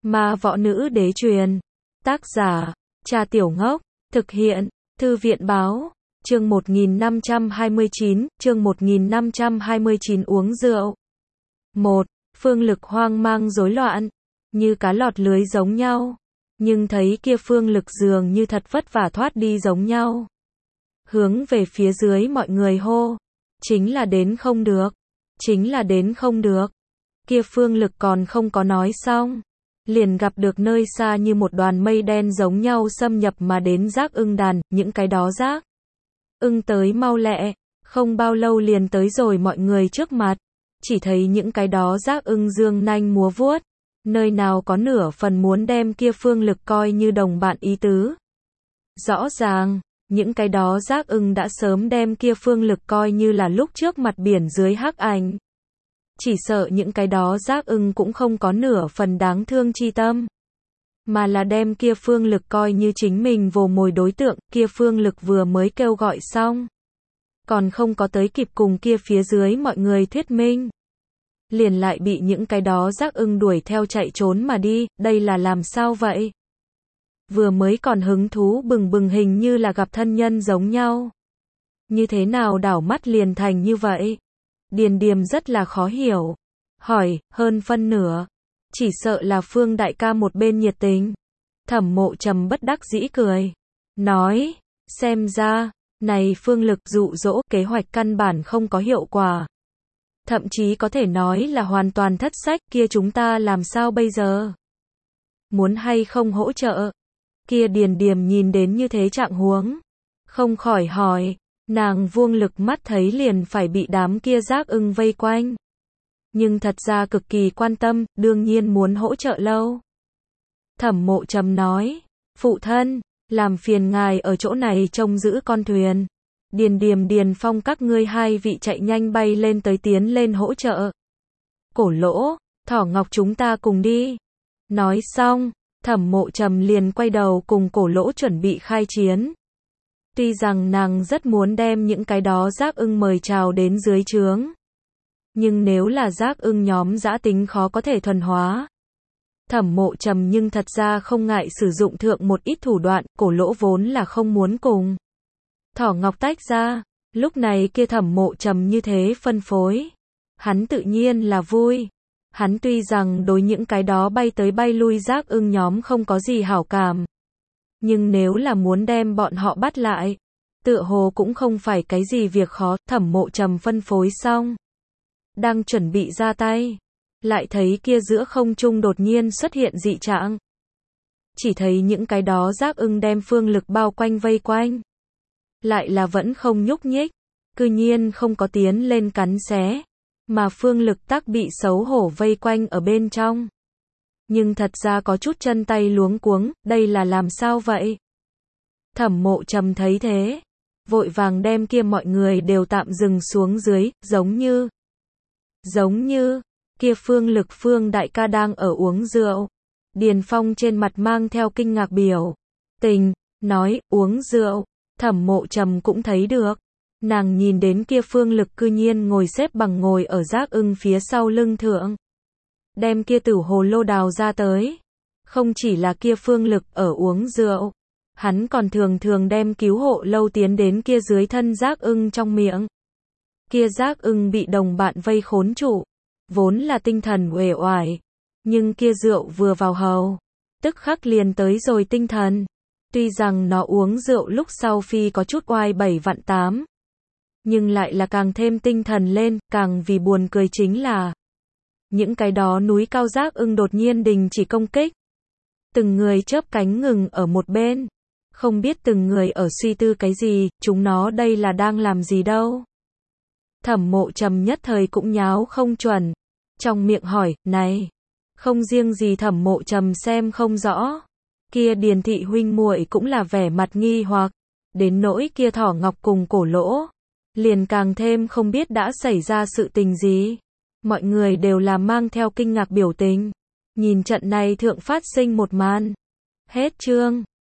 Ma võ nữ đế truyền. Tác giả, Trà Tiểu Ngốc. Thực hiện, Thư viện báo. Chương 1529 uống rượu. 1. Phương Lực hoang mang rối loạn, như cá lọt lưới giống nhau. Nhưng thấy kia Phương Lực dường như thật vất vả thoát đi giống nhau. Hướng về phía dưới mọi người hô. Chính là đến không được. Chính là đến không được. Kia Phương Lực còn không có nói xong. Liền gặp được nơi xa như một đoàn mây đen giống nhau xâm nhập mà đến Giác Ưng đàn, những cái đó Giác Ưng tới mau lẹ, không bao lâu liền tới rồi mọi người trước mặt. Chỉ thấy những cái đó Giác Ưng dương nanh múa vuốt, nơi nào có nửa phần muốn đem kia Phương Lực coi như đồng bạn ý tứ. Rõ ràng, những cái đó Giác Ưng đã sớm đem kia Phương Lực coi như là lúc trước mặt biển dưới hắc ảnh. Chỉ sợ những cái đó Giác Ưng cũng không có nửa phần đáng thương chi tâm, mà là đem kia Phương Lực coi như chính mình vồ mồi đối tượng. Kia Phương Lực vừa mới kêu gọi xong, còn không có tới kịp cùng kia phía dưới mọi người thuyết minh, liền lại bị những cái đó Giác Ưng đuổi theo chạy trốn mà đi. Đây là làm sao vậy? Vừa mới còn hứng thú bừng bừng hình như là gặp thân nhân giống nhau, như thế nào đảo mắt liền thành như vậy? Điền Điềm rất là khó hiểu, hỏi, hơn phân nửa, chỉ sợ là Phương đại ca một bên nhiệt tình. Thẩm Mộ Trầm bất đắc dĩ cười, nói, xem ra, này Phương Lực dụ dỗ kế hoạch căn bản không có hiệu quả. Thậm chí có thể nói là hoàn toàn thất sách. Kia chúng ta làm sao bây giờ? Muốn hay không hỗ trợ? Kia Điền Điềm nhìn đến như thế trạng huống, không khỏi hỏi. Nàng Vương Lực mắt thấy liền phải bị đám kia Giác Ưng vây quanh, nhưng thật ra cực kỳ quan tâm, đương nhiên muốn hỗ trợ lâu. Thẩm Mộ Trầm nói, phụ thân, làm phiền ngài ở chỗ này trông giữ con thuyền. Điền Điềm Điền Phong các ngươi hai vị chạy nhanh bay lên tới tiến lên hỗ trợ. Cổ Lỗ, Thỏ Ngọc chúng ta cùng đi. Nói xong, Thẩm Mộ Trầm liền quay đầu cùng Cổ Lỗ chuẩn bị khai chiến. Tuy rằng nàng rất muốn đem những cái đó Giác Ưng mời chào đến dưới trướng, nhưng nếu là Giác Ưng nhóm dã tính khó có thể thuần hóa. Thẩm Mộ Trầm nhưng thật ra không ngại sử dụng thượng một ít thủ đoạn. Cổ Lỗ vốn là không muốn cùng Thỏ Ngọc tách ra, lúc này kia Thẩm Mộ Trầm như thế phân phối, hắn tự nhiên là vui. Hắn tuy rằng đối những cái đó bay tới bay lui Giác Ưng nhóm không có gì hảo cảm, nhưng nếu là muốn đem bọn họ bắt lại, tựa hồ cũng không phải cái gì việc khó. Thẩm Mộ Trầm phân phối xong, đang chuẩn bị ra tay, lại thấy kia giữa không trung đột nhiên xuất hiện dị trạng. Chỉ thấy những cái đó Giác Ưng đem Phương Lực bao quanh vây quanh, lại là vẫn không nhúc nhích, cư nhiên không có tiến lên cắn xé, mà Phương Lực tắc bị xấu hổ vây quanh ở bên trong. Nhưng thật ra có chút chân tay luống cuống, đây là làm sao vậy? Thẩm Mộ Trầm thấy thế, vội vàng đem kia mọi người đều tạm dừng xuống dưới, giống như, kia Phương Lực Phương đại ca đang ở uống rượu. Điền Phong trên mặt mang theo kinh ngạc biểu tình, nói, uống rượu. Thẩm Mộ Trầm cũng thấy được, nàng nhìn đến kia Phương Lực cư nhiên ngồi xếp bằng ngồi ở Giác Ưng phía sau lưng thượng, đem kia tử hồ lô đào ra tới. Không chỉ là kia Phương Lực ở uống rượu, hắn còn thường thường đem cứu hộ lâu tiến đến kia dưới thân Giác Ưng trong miệng. Kia Giác Ưng bị đồng bạn vây khốn trụ, vốn là tinh thần uể oải, nhưng kia rượu vừa vào hầu, tức khắc liền tới rồi tinh thần. Tuy rằng nó uống rượu lúc sau phi có chút oai bảy vạn tám, nhưng lại là càng thêm tinh thần lên. Càng vì buồn cười chính là, những cái đó núi cao Giác Ưng đột nhiên đình chỉ công kích, từng người chớp cánh ngừng ở một bên, không biết từng người ở suy tư cái gì, chúng nó đây là đang làm gì đâu. Thẩm Mộ Trầm nhất thời cũng nháo không chuẩn, trong miệng hỏi, này, không riêng gì Thẩm Mộ Trầm xem không rõ, kia Điền thị huynh muội cũng là vẻ mặt nghi hoặc, đến nỗi kia Thỏ Ngọc cùng Cổ Lỗ, liền càng thêm không biết đã xảy ra sự tình gì. Mọi người đều là mang theo kinh ngạc biểu tình, nhìn trận này thượng phát sinh một màn. Hết chương.